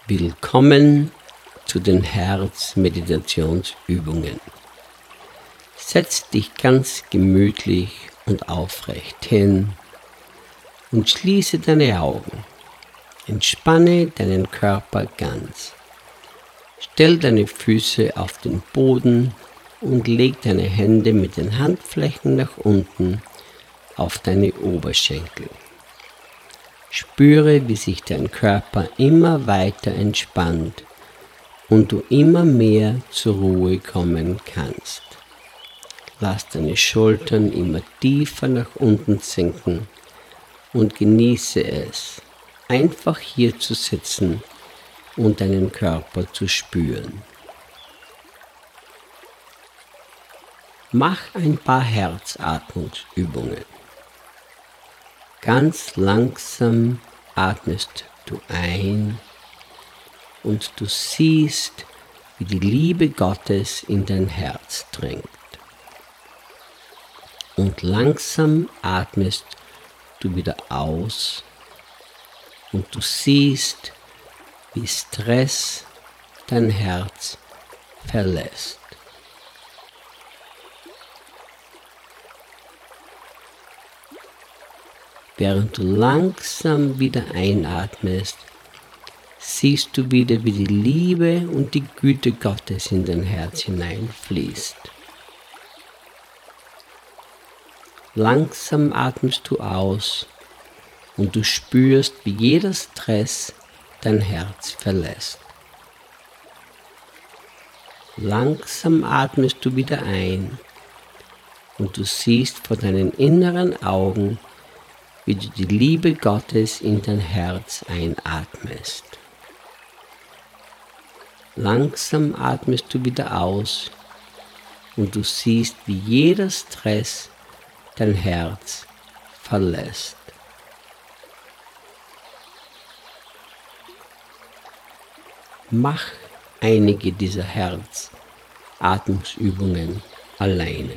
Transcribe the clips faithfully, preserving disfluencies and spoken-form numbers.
Willkommen zu den Herzmeditationsübungen. Setz dich ganz gemütlich und aufrecht hin und schließe deine Augen. Entspanne deinen Körper ganz. Stell deine Füße auf den Boden und leg deine Hände mit den Handflächen nach unten auf deine Oberschenkel. Spüre, wie sich dein Körper immer weiter entspannt und du immer mehr zur Ruhe kommen kannst. Lass deine Schultern immer tiefer nach unten sinken und genieße es, einfach hier zu sitzen und deinen Körper zu spüren. Mach ein paar Herzatmungsübungen. Ganz langsam atmest du ein und du siehst, wie die Liebe Gottes in dein Herz dringt. Und langsam atmest du wieder aus und du siehst, wie Stress dein Herz verlässt. Während du langsam wieder einatmest, siehst du wieder, wie die Liebe und die Güte Gottes in dein Herz hineinfließt. Langsam atmest du aus und du spürst, wie jeder Stress dein Herz verlässt. Langsam atmest du wieder ein und du siehst vor deinen inneren Augen, wie du die Liebe Gottes in dein Herz einatmest. Langsam atmest du wieder aus und du siehst, wie jeder Stress dein Herz verlässt. Mach einige dieser Herzatmungsübungen alleine.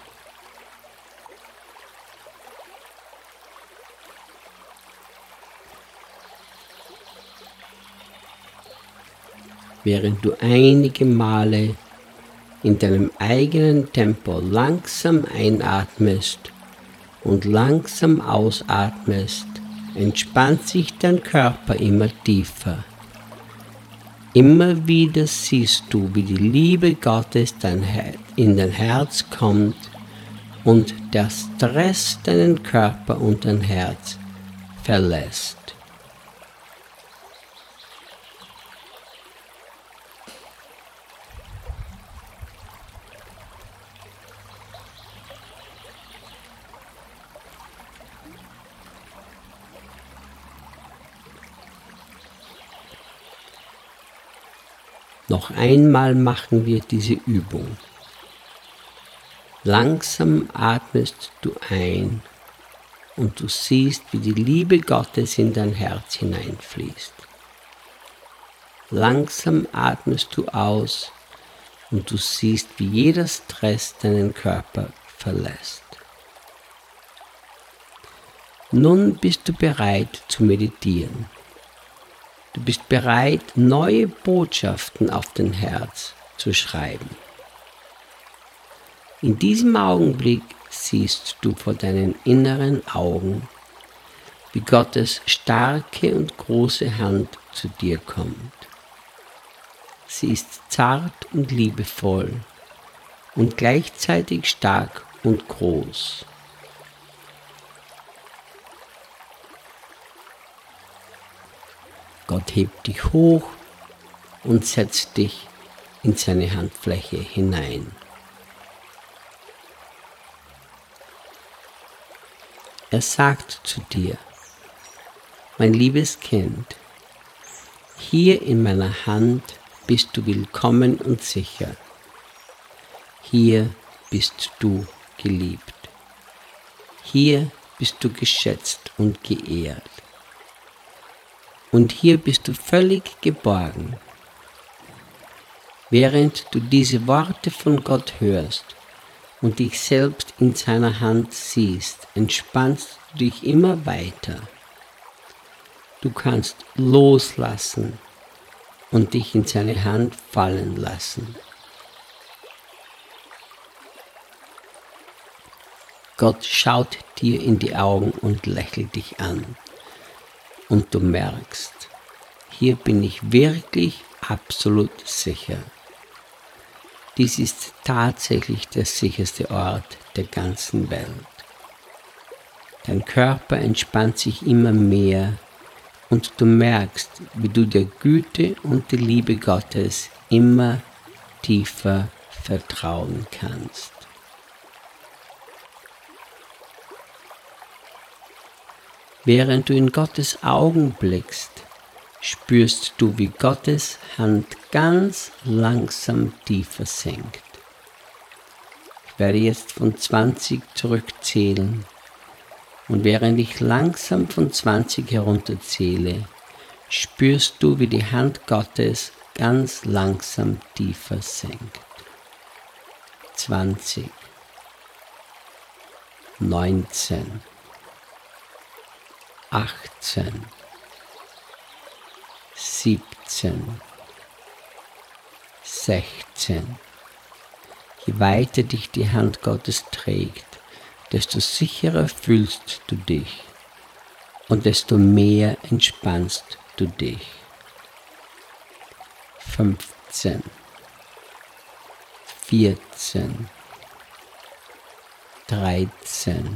Während du einige Male in deinem eigenen Tempo langsam einatmest und langsam ausatmest, entspannt sich dein Körper immer tiefer. Immer wieder siehst du, wie die Liebe Gottes in dein Herz kommt und der Stress deinen Körper und dein Herz verlässt. Noch einmal machen wir diese Übung. Langsam atmest du ein und du siehst, wie die Liebe Gottes in dein Herz hineinfließt. Langsam atmest du aus und du siehst, wie jeder Stress deinen Körper verlässt. Nun bist du bereit zu meditieren. Du bist bereit, neue Botschaften auf dein Herz zu schreiben. In diesem Augenblick siehst du vor deinen inneren Augen, wie Gottes starke und große Hand zu dir kommt. Sie ist zart und liebevoll und gleichzeitig stark und groß. Gott hebt dich hoch und setzt dich in seine Handfläche hinein. Er sagt zu dir: Mein liebes Kind, hier in meiner Hand bist du willkommen und sicher. Hier bist du geliebt. Hier bist du geschätzt und geehrt. Und hier bist du völlig geborgen. Während du diese Worte von Gott hörst und dich selbst in seiner Hand siehst, entspannst du dich immer weiter. Du kannst loslassen und dich in seine Hand fallen lassen. Gott schaut dir in die Augen und lächelt dich an. Und du merkst, hier bin ich wirklich absolut sicher. Dies ist tatsächlich der sicherste Ort der ganzen Welt. Dein Körper entspannt sich immer mehr und du merkst, wie du der Güte und der Liebe Gottes immer tiefer vertrauen kannst. Während du in Gottes Augen blickst, spürst du, wie Gottes Hand ganz langsam tiefer sinkt. Ich werde jetzt von zwanzig zurückzählen und während ich langsam von zwanzig herunterzähle, spürst du, wie die Hand Gottes ganz langsam tiefer sinkt. zwanzig, neunzehn, achtzehn, siebzehn, sechzehn. Je weiter dich die Hand Gottes trägt, desto sicherer fühlst du dich und desto mehr entspannst du dich. fünfzehn, vierzehn, dreizehn,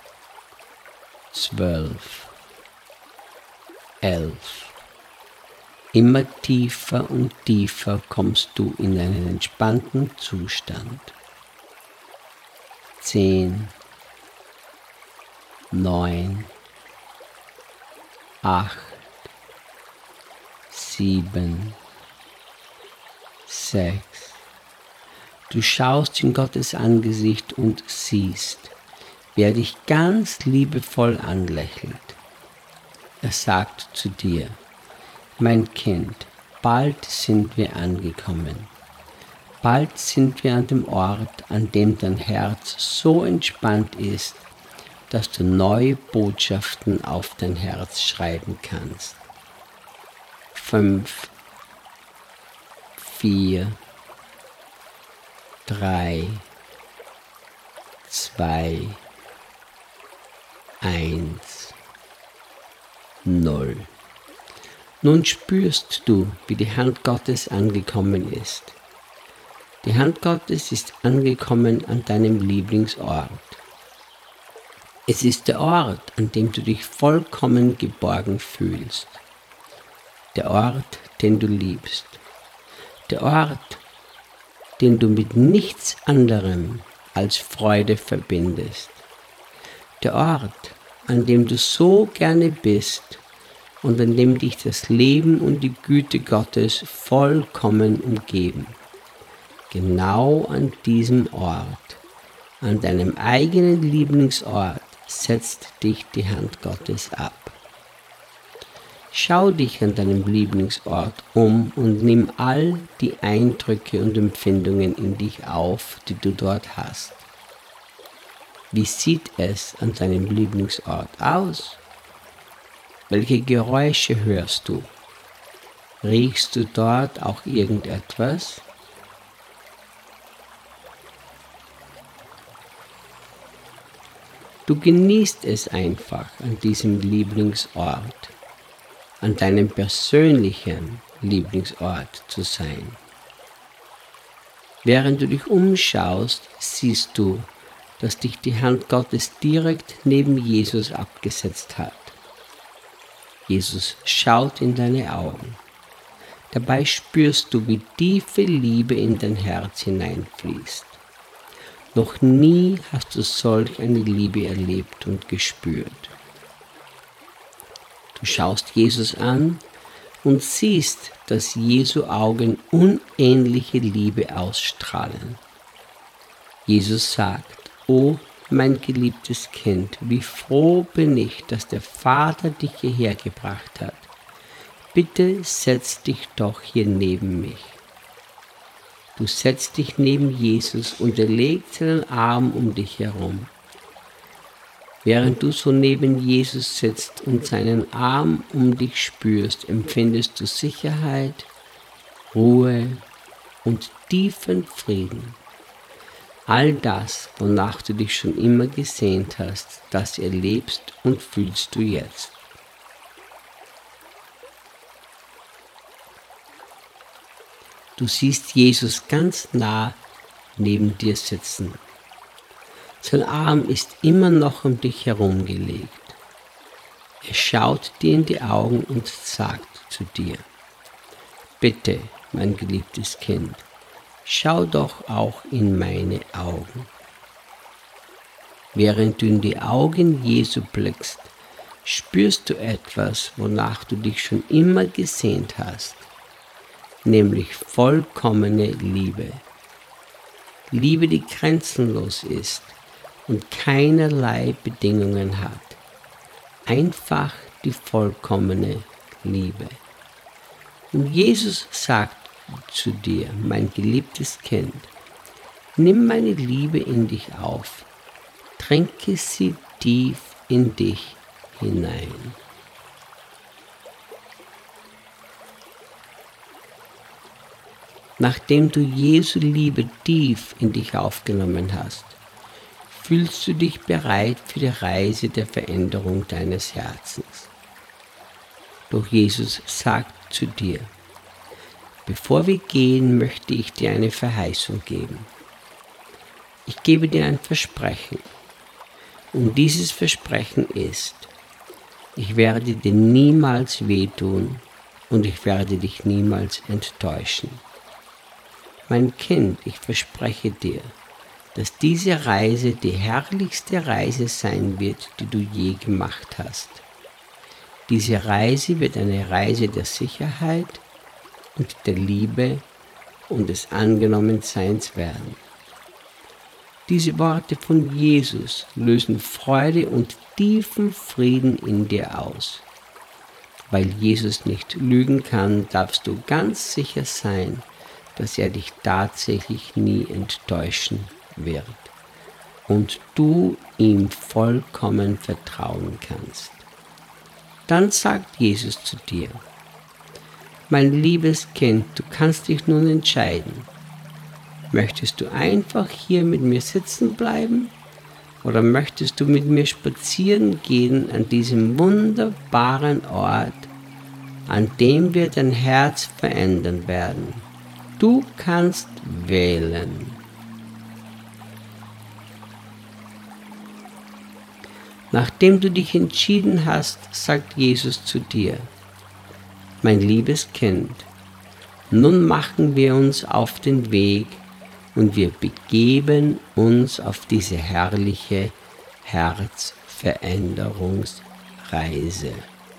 zwölf, elf. Immer tiefer und tiefer kommst du in einen entspannten Zustand. Zehn, neun, acht, sieben, sechs. Du schaust in Gottes Angesicht und siehst, wie er dich ganz liebevoll anlächelt. Er sagt zu dir: Mein Kind, bald sind wir angekommen. Bald sind wir an dem Ort, an dem dein Herz so entspannt ist, dass du neue Botschaften auf dein Herz schreiben kannst. Fünf, vier, drei, zwei, eins, null. Nun spürst du, wie die Hand Gottes angekommen ist. Die Hand Gottes ist angekommen an deinem Lieblingsort. Es ist der Ort, an dem du dich vollkommen geborgen fühlst. Der Ort, den du liebst. Der Ort, den du mit nichts anderem als Freude verbindest. Der Ort, an dem du so gerne bist und an dem dich das Leben und die Güte Gottes vollkommen umgeben. Genau an diesem Ort, an deinem eigenen Lieblingsort, setzt dich die Hand Gottes ab. Schau dich an deinem Lieblingsort um und nimm all die Eindrücke und Empfindungen in dich auf, die du dort hast. Wie sieht es an deinem Lieblingsort aus? Welche Geräusche hörst du? Riechst du dort auch irgendetwas? Du genießt es einfach, an diesem Lieblingsort, an deinem persönlichen Lieblingsort zu sein. Während du dich umschaust, siehst du, dass dich die Hand Gottes direkt neben Jesus abgesetzt hat. Jesus schaut in deine Augen. Dabei spürst du, wie tiefe Liebe in dein Herz hineinfließt. Noch nie hast du solch eine Liebe erlebt und gespürt. Du schaust Jesus an und siehst, dass Jesu Augen unähnliche Liebe ausstrahlen. Jesus sagt: O mein geliebtes Kind, wie froh bin ich, dass der Vater dich hierher gebracht hat. Bitte setz dich doch hier neben mich. Du setzt dich neben Jesus und er legt seinen Arm um dich herum. Während du so neben Jesus sitzt und seinen Arm um dich spürst, empfindest du Sicherheit, Ruhe und tiefen Frieden. All das, wonach du dich schon immer gesehnt hast, das erlebst und fühlst du jetzt. Du siehst Jesus ganz nah neben dir sitzen. Sein Arm ist immer noch um dich herumgelegt. Er schaut dir in die Augen und sagt zu dir: Bitte, mein geliebtes Kind, schau doch auch in meine Augen. Während du in die Augen Jesu blickst, spürst du etwas, wonach du dich schon immer gesehnt hast, nämlich vollkommene Liebe. Liebe, die grenzenlos ist und keinerlei Bedingungen hat. Einfach die vollkommene Liebe. Und Jesus sagt zu dir: Mein geliebtes Kind, nimm meine Liebe in dich auf, trinke sie tief in dich hinein. Nachdem du Jesu Liebe tief in dich aufgenommen hast, fühlst du dich bereit für die Reise der Veränderung deines Herzens. Doch Jesus sagt zu dir: Bevor wir gehen, möchte ich dir eine Verheißung geben. Ich gebe dir ein Versprechen. Und dieses Versprechen ist: Ich werde dir niemals wehtun und ich werde dich niemals enttäuschen. Mein Kind, ich verspreche dir, dass diese Reise die herrlichste Reise sein wird, die du je gemacht hast. Diese Reise wird eine Reise der Sicherheit und der Liebe und des Angenommenseins werden. Diese Worte von Jesus lösen Freude und tiefen Frieden in dir aus. Weil Jesus nicht lügen kann, darfst du ganz sicher sein, dass er dich tatsächlich nie enttäuschen wird und du ihm vollkommen vertrauen kannst. Dann sagt Jesus zu dir: Mein liebes Kind, du kannst dich nun entscheiden. Möchtest du einfach hier mit mir sitzen bleiben oder möchtest du mit mir spazieren gehen an diesem wunderbaren Ort, an dem wir dein Herz verändern werden? Du kannst wählen. Nachdem du dich entschieden hast, sagt Jesus zu dir: Mein liebes Kind, nun machen wir uns auf den Weg und wir begeben uns auf diese herrliche Herzveränderungsreise.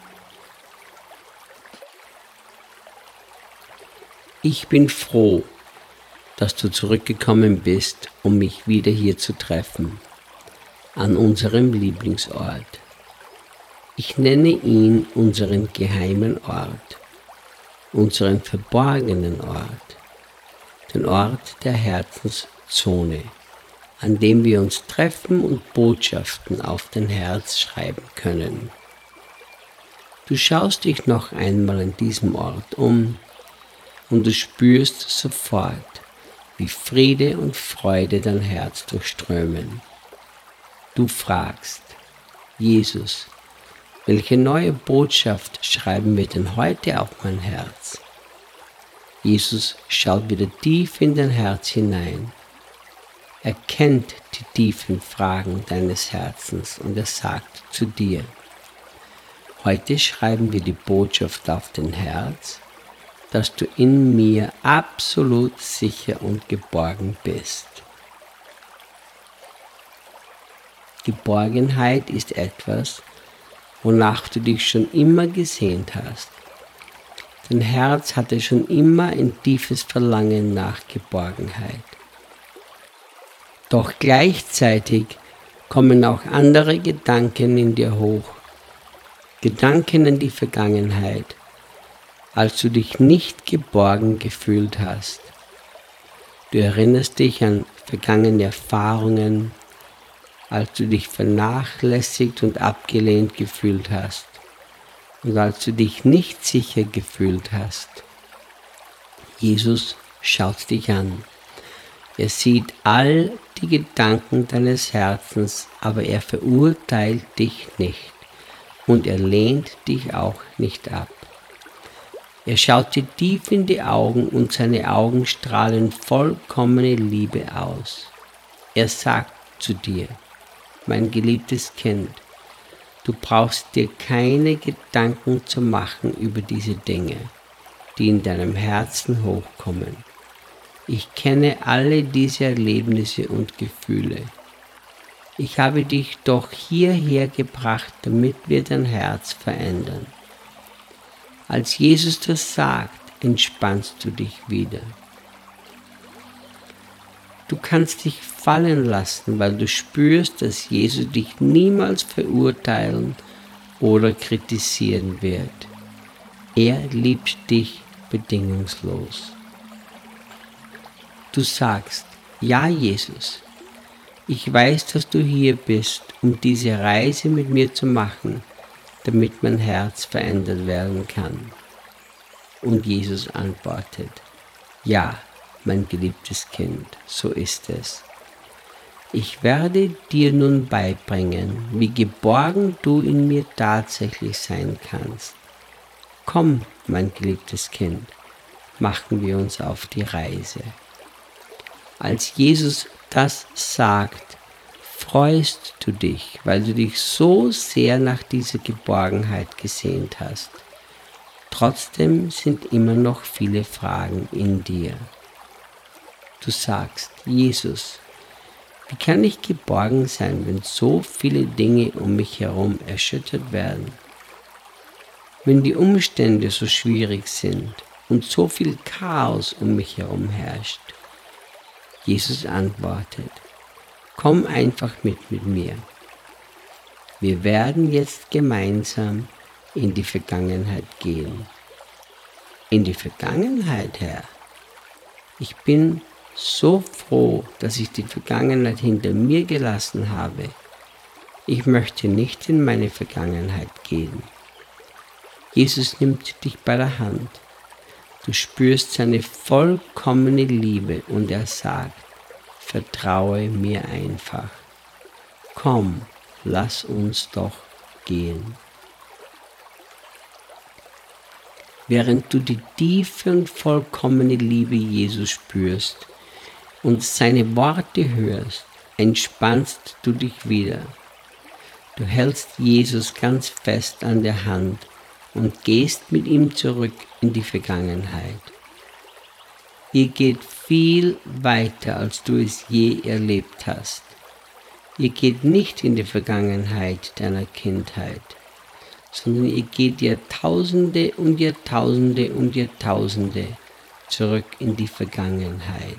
Ich bin froh, dass du zurückgekommen bist, um mich wieder hier zu treffen, an unserem Lieblingsort. Ich nenne ihn unseren geheimen Ort, unseren verborgenen Ort, den Ort der Herzenszone, an dem wir uns treffen und Botschaften auf dein Herz schreiben können. Du schaust dich noch einmal an diesem Ort um und du spürst sofort, wie Friede und Freude dein Herz durchströmen. Du fragst: Jesus, welche neue Botschaft schreiben wir denn heute auf mein Herz? Jesus schaut wieder tief in dein Herz hinein. Er kennt die tiefen Fragen deines Herzens und er sagt zu dir: Heute schreiben wir die Botschaft auf dein Herz, dass du in mir absolut sicher und geborgen bist. Geborgenheit ist etwas, wonach du dich schon immer gesehnt hast. Dein Herz hatte schon immer ein tiefes Verlangen nach Geborgenheit. Doch gleichzeitig kommen auch andere Gedanken in dir hoch, Gedanken an die Vergangenheit, als du dich nicht geborgen gefühlt hast. Du erinnerst dich an vergangene Erfahrungen, als du dich vernachlässigt und abgelehnt gefühlt hast und als du dich nicht sicher gefühlt hast. Jesus schaut dich an. Er sieht all die Gedanken deines Herzens, aber er verurteilt dich nicht und er lehnt dich auch nicht ab. Er schaut dir tief in die Augen und seine Augen strahlen vollkommene Liebe aus. Er sagt zu dir, mein geliebtes Kind, du brauchst dir keine Gedanken zu machen über diese Dinge, die in deinem Herzen hochkommen. Ich kenne alle diese Erlebnisse und Gefühle. Ich habe dich doch hierher gebracht, damit wir dein Herz verändern. Als Jesus das sagt, entspannst du dich wieder. Du kannst dich fallen lassen, weil du spürst, dass Jesus dich niemals verurteilen oder kritisieren wird. Er liebt dich bedingungslos. Du sagst, ja Jesus, ich weiß, dass du hier bist, um diese Reise mit mir zu machen, damit mein Herz verändert werden kann. Und Jesus antwortet, ja, mein geliebtes Kind, so ist es. Ich werde dir nun beibringen, wie geborgen du in mir tatsächlich sein kannst. Komm, mein geliebtes Kind, machen wir uns auf die Reise. Als Jesus das sagt, freust du dich, weil du dich so sehr nach dieser Geborgenheit gesehnt hast. Trotzdem sind immer noch viele Fragen in dir. Du sagst, Jesus, wie kann ich geborgen sein, wenn so viele Dinge um mich herum erschüttert werden? Wenn die Umstände so schwierig sind und so viel Chaos um mich herum herrscht? Jesus antwortet, komm einfach mit mit mir. Wir werden jetzt gemeinsam in die Vergangenheit gehen. In die Vergangenheit, Herr? Ich bin so froh, dass ich die Vergangenheit hinter mir gelassen habe. Ich möchte nicht in meine Vergangenheit gehen. Jesus nimmt dich bei der Hand. Du spürst seine vollkommene Liebe und er sagt, vertraue mir einfach. Komm, lass uns doch gehen. Während du die tiefe und vollkommene Liebe Jesus spürst und seine Worte hörst, entspannst du dich wieder. Du hältst Jesus ganz fest an der Hand und gehst mit ihm zurück in die Vergangenheit. Ihr geht viel weiter, als du es je erlebt hast. Ihr geht nicht in die Vergangenheit deiner Kindheit, sondern ihr geht Jahrtausende und Jahrtausende und Jahrtausende zurück in die Vergangenheit.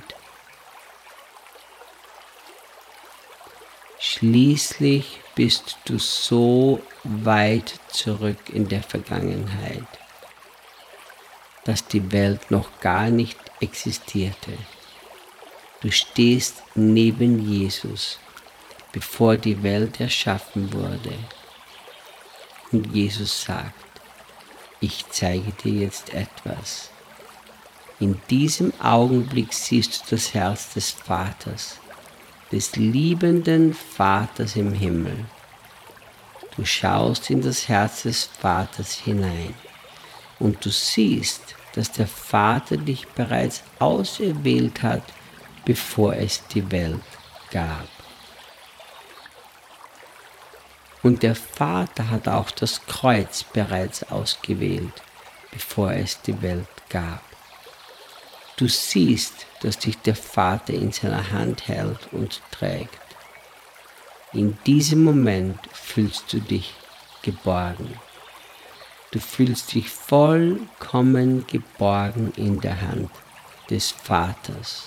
Schließlich bist du so weit zurück in der Vergangenheit, dass die Welt noch gar nicht existierte. Du stehst neben Jesus, bevor die Welt erschaffen wurde. Und Jesus sagt, ich zeige dir jetzt etwas. In diesem Augenblick siehst du das Herz des Vaters, des liebenden Vaters im Himmel. Du schaust in das Herz des Vaters hinein und du siehst, dass der Vater dich bereits auserwählt hat, bevor es die Welt gab. Und der Vater hat auch das Kreuz bereits ausgewählt, bevor es die Welt gab. Du siehst, dass dich der Vater in seiner Hand hält und trägt. In diesem Moment fühlst du dich geborgen. Du fühlst dich vollkommen geborgen in der Hand des Vaters.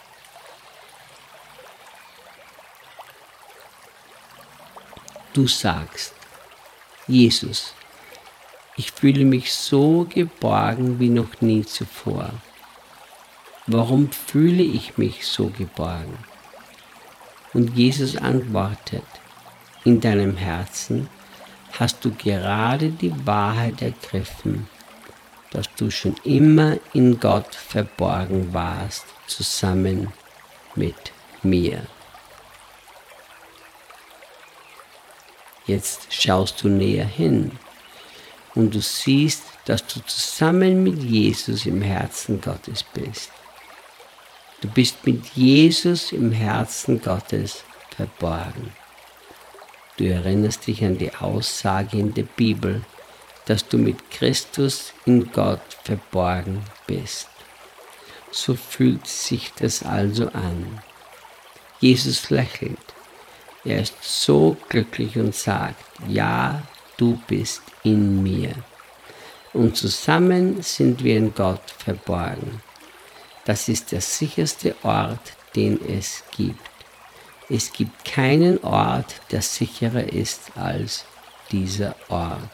Du sagst, Jesus, ich fühle mich so geborgen wie noch nie zuvor. Warum fühle ich mich so geborgen? Und Jesus antwortet, in deinem Herzen hast du gerade die Wahrheit ergriffen, dass du schon immer in Gott verborgen warst, zusammen mit mir. Jetzt schaust du näher hin und du siehst, dass du zusammen mit Jesus im Herzen Gottes bist. Du bist mit Jesus im Herzen Gottes verborgen. Du erinnerst dich an die Aussage in der Bibel, dass du mit Christus in Gott verborgen bist. So fühlt sich das also an. Jesus lächelt. Er ist so glücklich und sagt, ja, du bist in mir. Und zusammen sind wir in Gott verborgen. Das ist der sicherste Ort, den es gibt. Es gibt keinen Ort, der sicherer ist als dieser Ort.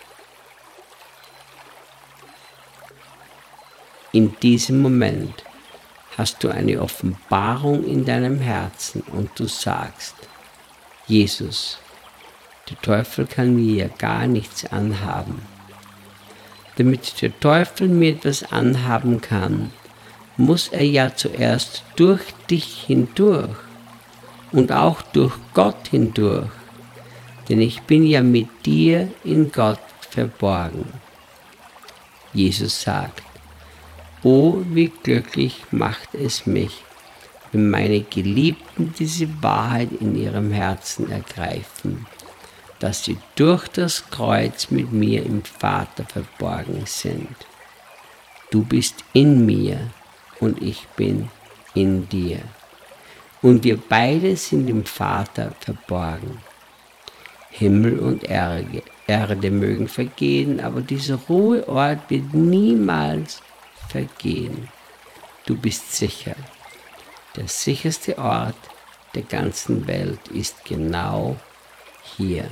In diesem Moment hast du eine Offenbarung in deinem Herzen und du sagst, Jesus, der Teufel kann mir ja gar nichts anhaben. Damit der Teufel mir etwas anhaben kann, muss er ja zuerst durch dich hindurch und auch durch Gott hindurch, denn ich bin ja mit dir in Gott verborgen. Jesus sagt, oh, wie glücklich macht es mich, wenn meine Geliebten diese Wahrheit in ihrem Herzen ergreifen, dass sie durch das Kreuz mit mir im Vater verborgen sind. Du bist in mir und ich bin in dir. Und wir beide sind im Vater verborgen. Himmel und Erde, Erde mögen vergehen, aber dieser Ruheort wird niemals vergehen. Du bist sicher. Der sicherste Ort der ganzen Welt ist genau hier.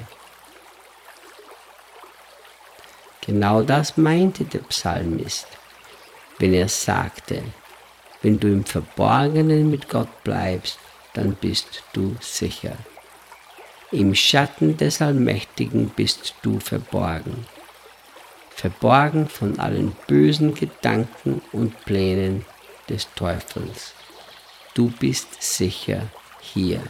Genau das meinte der Psalmist, wenn er sagte, wenn du im Verborgenen mit Gott bleibst, dann bist du sicher. Im Schatten des Allmächtigen bist du verborgen. Verborgen von allen bösen Gedanken und Plänen des Teufels. Du bist sicher hier.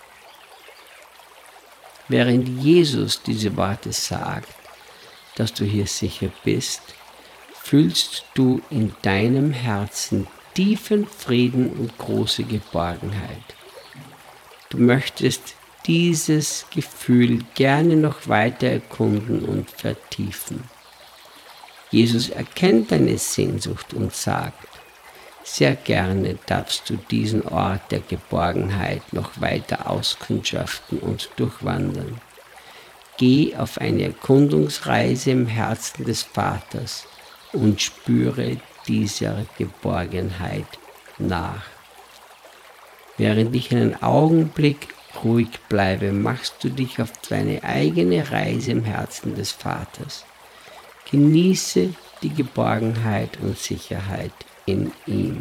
Während Jesus diese Worte sagt, dass du hier sicher bist, fühlst du in deinem Herzen tiefen Frieden und große Geborgenheit. Du möchtest dieses Gefühl gerne noch weiter erkunden und vertiefen. Jesus erkennt deine Sehnsucht und sagt, sehr gerne darfst du diesen Ort der Geborgenheit noch weiter auskundschaften und durchwandern. Geh auf eine Erkundungsreise im Herzen des Vaters und spüre dieser Geborgenheit nach. Während ich einen Augenblick ruhig bleibe, machst du dich auf deine eigene Reise im Herzen des Vaters. Genieße die Geborgenheit und Sicherheit in ihm.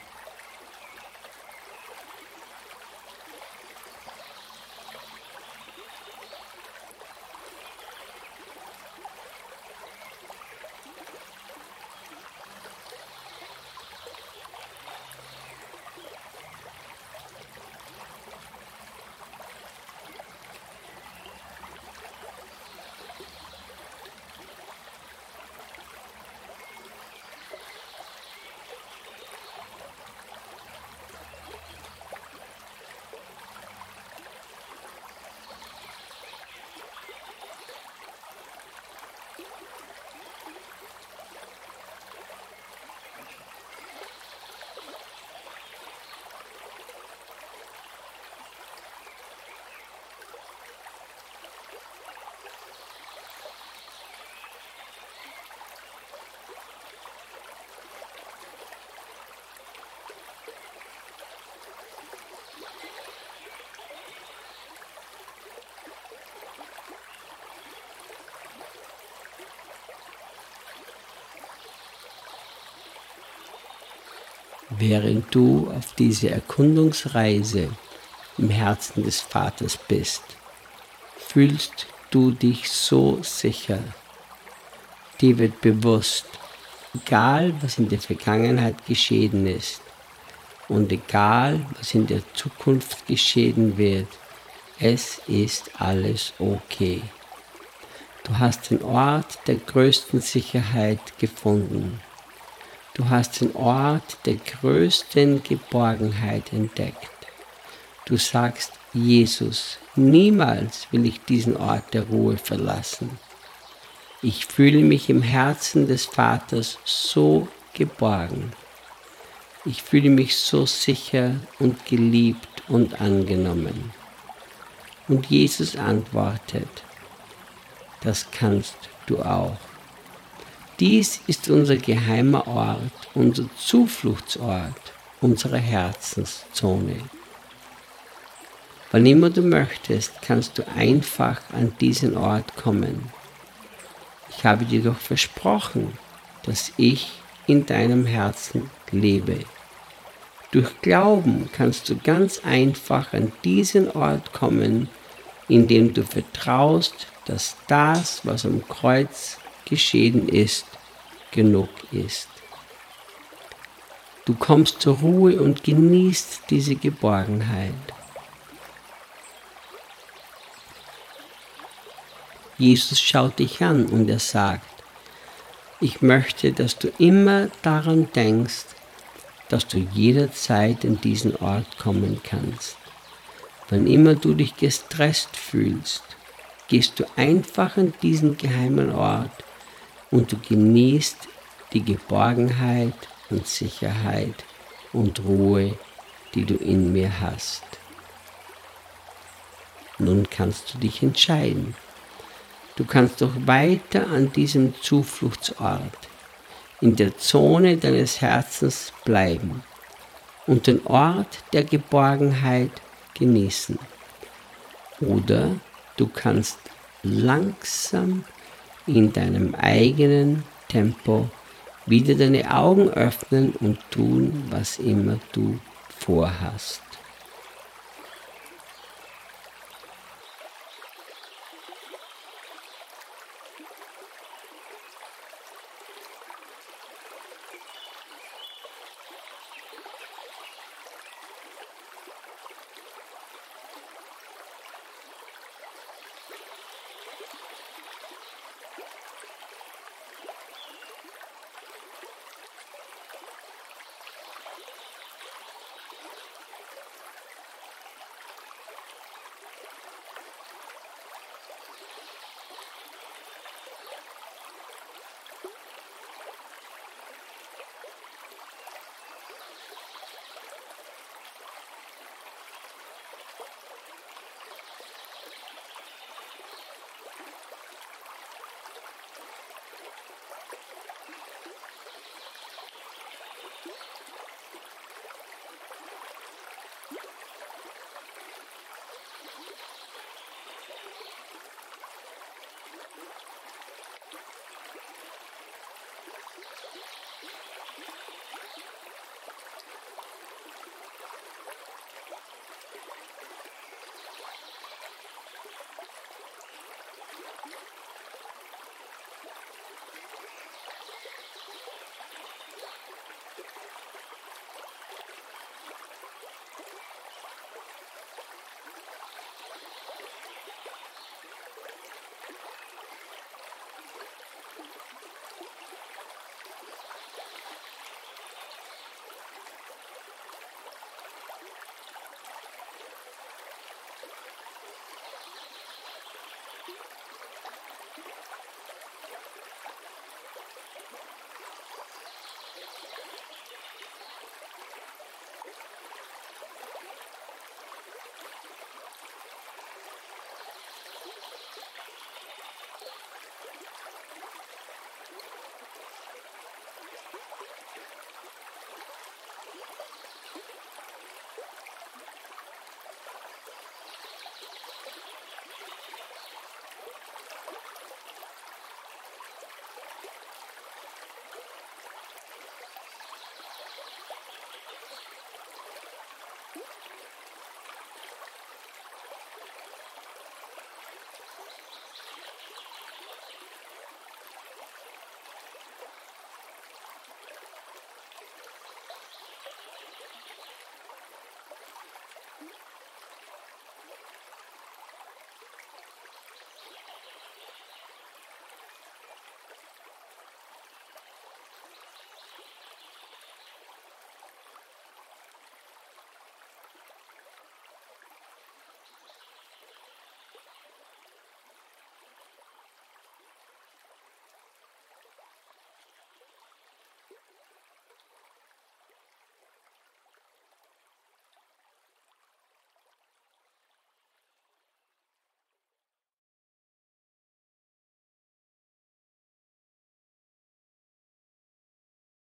Während du auf diese Erkundungsreise im Herzen des Vaters bist, fühlst du dich so sicher. Dir wird bewusst, Egal, was in der Vergangenheit geschehen ist und egal, was in der Zukunft geschehen wird, es ist alles okay. Du hast den Ort der größten Sicherheit gefunden. Du hast den Ort der größten Geborgenheit entdeckt. Du sagst, Jesus, niemals will ich diesen Ort der Ruhe verlassen. Ich fühle mich im Herzen des Vaters so geborgen. Ich fühle mich so sicher und geliebt und angenommen. Und Jesus antwortet, das kannst du auch. Dies ist unser geheimer Ort, unser Zufluchtsort, unsere Herzenszone. Wann immer du möchtest, kannst du einfach an diesen Ort kommen. Ich habe dir doch versprochen, dass ich in deinem Herzen lebe. Durch Glauben kannst du ganz einfach an diesen Ort kommen, indem du vertraust, dass das, was am Kreuz geschehen ist, genug ist. Du kommst zur Ruhe und genießt diese Geborgenheit. Jesus schaut dich an und er sagt, ich möchte, dass du immer daran denkst, dass du jederzeit an diesen Ort kommen kannst. Wann immer du dich gestresst fühlst, gehst du einfach an diesen geheimen Ort und du genießt die Geborgenheit und Sicherheit und Ruhe, die du in mir hast. Nun kannst du dich entscheiden. Du kannst doch weiter an diesem Zufluchtsort, in der Zone deines Herzens bleiben und den Ort der Geborgenheit genießen. Oder du kannst langsam in deinem eigenen Tempo wieder deine Augen öffnen und tun, was immer du vorhast.